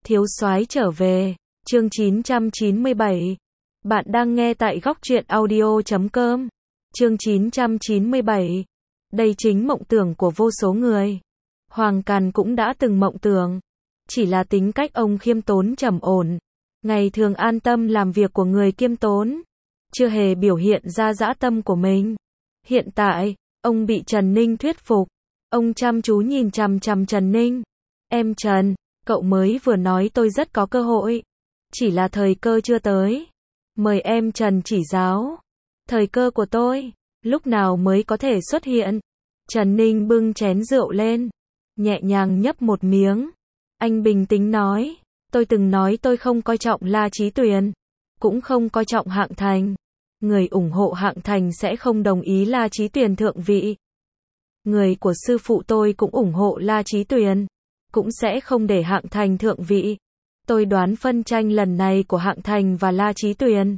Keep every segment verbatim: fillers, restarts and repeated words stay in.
Thiếu soái trở về, chương chín trăm chín mươi bảy. Bạn đang nghe tại góc truyện audio chấm com. Chương chín trăm chín mươi bảy. Đây chính mộng tưởng của vô số người. Hoàng Càn cũng đã từng mộng tưởng. Chỉ là tính cách ông khiêm tốn trầm ổn. Ngày thường an tâm làm việc của người khiêm tốn. Chưa hề biểu hiện ra dã tâm của mình. Hiện tại, ông bị Trần Ninh thuyết phục. Ông chăm chú nhìn chằm chằm Trần Ninh. Em Trần, cậu mới vừa nói tôi rất có cơ hội. Chỉ là thời cơ chưa tới. Mời em Trần chỉ giáo. Thời cơ của tôi, lúc nào mới có thể xuất hiện? Trần Ninh bưng chén rượu lên. Nhẹ nhàng nhấp một miếng. Anh bình tĩnh nói. Tôi từng nói tôi không coi trọng La Chí Tuyền. Cũng không coi trọng Hạng Thành. Người ủng hộ Hạng Thành sẽ không đồng ý La Chí Tuyền thượng vị. Người của sư phụ tôi cũng ủng hộ La Chí Tuyền. Cũng sẽ không để Hạng Thành thượng vị. Tôi đoán phân tranh lần này của Hạng Thành và La Chí Tuyền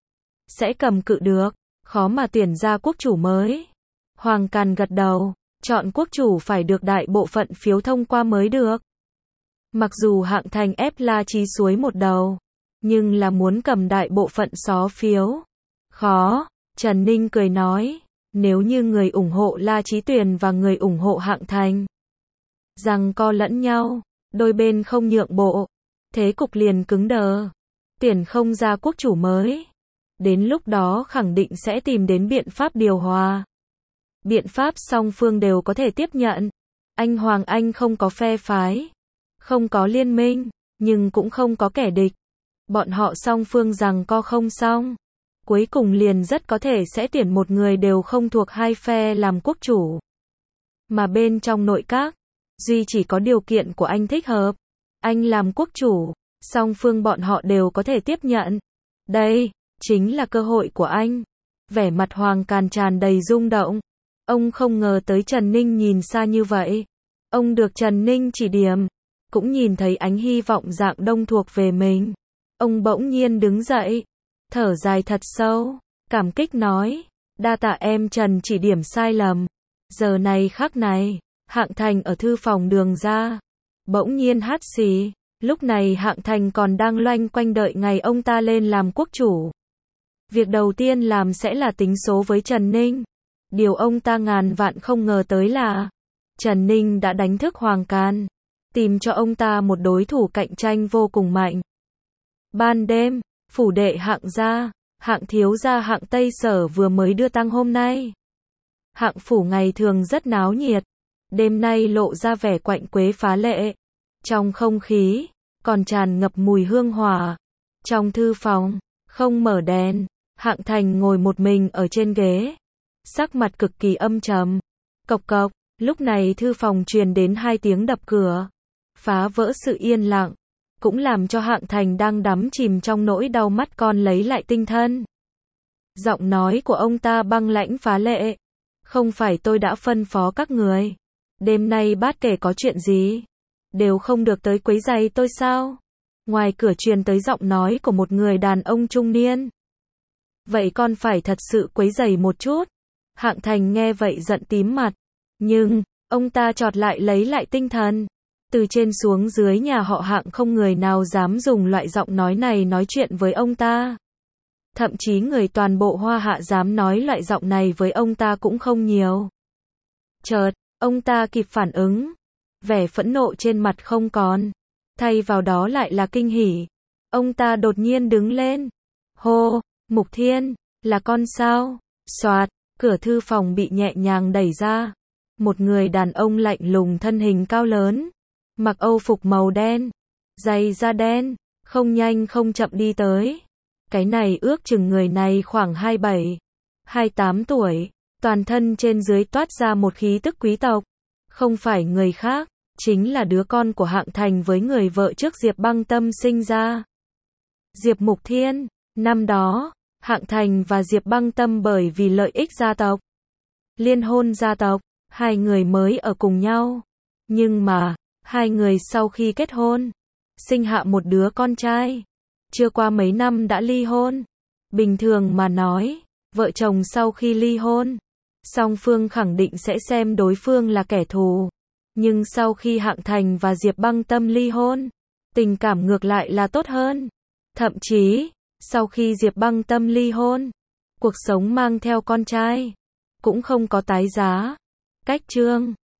sẽ cầm cự được, khó mà tuyển ra quốc chủ mới. Hoàng Càn gật đầu, chọn quốc chủ phải được đại bộ phận phiếu thông qua mới được. Mặc dù Hạng Thành ép La Chí Suối một đầu, nhưng là muốn cầm đại bộ phận số phiếu. Khó, Trần Ninh cười nói, nếu như người ủng hộ La Chí Tuyền và người ủng hộ Hạng Thành giằng co lẫn nhau, đôi bên không nhượng bộ, thế cục liền cứng đờ, tuyển không ra quốc chủ mới. Đến lúc đó khẳng định sẽ tìm đến biện pháp điều hòa. Biện pháp song phương đều có thể tiếp nhận. Anh Hoàng Anh không có phe phái, không có liên minh, nhưng cũng không có kẻ địch. Bọn họ song phương giằng co không xong, cuối cùng liền rất có thể sẽ tuyển một người đều không thuộc hai phe làm quốc chủ. Mà bên trong nội các, duy chỉ có điều kiện của anh thích hợp. Anh làm quốc chủ, song phương bọn họ đều có thể tiếp nhận. Đây, chính là cơ hội của anh. Vẻ mặt Hoàng Càn tràn đầy rung động. Ông không ngờ tới Trần Ninh nhìn xa như vậy. Ông được Trần Ninh chỉ điểm, cũng nhìn thấy ánh hy vọng dạng đông thuộc về mình. Ông bỗng nhiên đứng dậy, thở dài thật sâu, cảm kích nói, đa tạ em Trần chỉ điểm sai lầm. Giờ này khắc này, Hạng Thành ở thư phòng Đường ra, bỗng nhiên hắt xì. Lúc này Hạng Thành còn đang loanh quanh đợi ngày ông ta lên làm quốc chủ. Việc đầu tiên làm sẽ là tính số với Trần Ninh. Điều ông ta ngàn vạn không ngờ tới là Trần Ninh đã đánh thức Hoàng Càn, tìm cho ông ta một đối thủ cạnh tranh vô cùng mạnh. Ban đêm, phủ đệ Hạng gia, Hạng thiếu gia Hạng Tây Sở vừa mới đưa tang hôm nay. Hạng phủ ngày thường rất náo nhiệt, đêm nay lộ ra vẻ quạnh quế phá lệ. Trong không khí, còn tràn ngập mùi hương hỏa. Trong thư phòng, không mở đèn, Hạng Thành ngồi một mình ở trên ghế. Sắc mặt cực kỳ âm trầm. Cộc cộc, lúc này thư phòng truyền đến hai tiếng đập cửa. Phá vỡ sự yên lặng. Cũng làm cho Hạng Thành đang đắm chìm trong nỗi đau mắt con lấy lại tinh thần. Giọng nói của ông ta băng lãnh phá lệ. Không phải tôi đã phân phó các người. Đêm nay bát kể có chuyện gì, đều không được tới quấy rầy tôi sao? Ngoài cửa truyền tới giọng nói của một người đàn ông trung niên. Vậy con phải thật sự quấy rầy một chút. Hạng Thành nghe vậy giận tím mặt. Nhưng, ông ta chợt lại lấy lại tinh thần. Từ trên xuống dưới nhà họ Hạng không người nào dám dùng loại giọng nói này nói chuyện với ông ta. Thậm chí người toàn bộ Hoa Hạ dám nói loại giọng này với ông ta cũng không nhiều. Chợt, ông ta kịp phản ứng. Vẻ phẫn nộ trên mặt không còn. Thay vào đó lại là kinh hỉ. Ông ta đột nhiên đứng lên. Hô, Mục Thiên, là con sao? Soạt, cửa thư phòng bị nhẹ nhàng đẩy ra. Một người đàn ông lạnh lùng thân hình cao lớn. Mặc âu phục màu đen. Giày da đen, không nhanh không chậm đi tới. Cái này ước chừng người này khoảng hai mươi bảy, hai mươi tám tuổi. Toàn thân trên dưới toát ra một khí tức quý tộc. Không phải người khác, chính là đứa con của Hạng Thành với người vợ trước Diệp Băng Tâm sinh ra. Diệp Mục Thiên, năm đó, Hạng Thành và Diệp Băng Tâm bởi vì lợi ích gia tộc, liên hôn gia tộc, hai người mới ở cùng nhau. Nhưng mà, hai người sau khi kết hôn, sinh hạ một đứa con trai. Chưa qua mấy năm đã ly hôn. Bình thường mà nói, vợ chồng sau khi ly hôn, song phương khẳng định sẽ xem đối phương là kẻ thù. Nhưng sau khi Hạng Thành và Diệp Băng Tâm ly hôn, Tình cảm ngược lại là tốt hơn. Thậm chí, sau khi Diệp Băng Tâm ly hôn, cuộc sống mang theo con trai cũng không có tái giá. Cách chương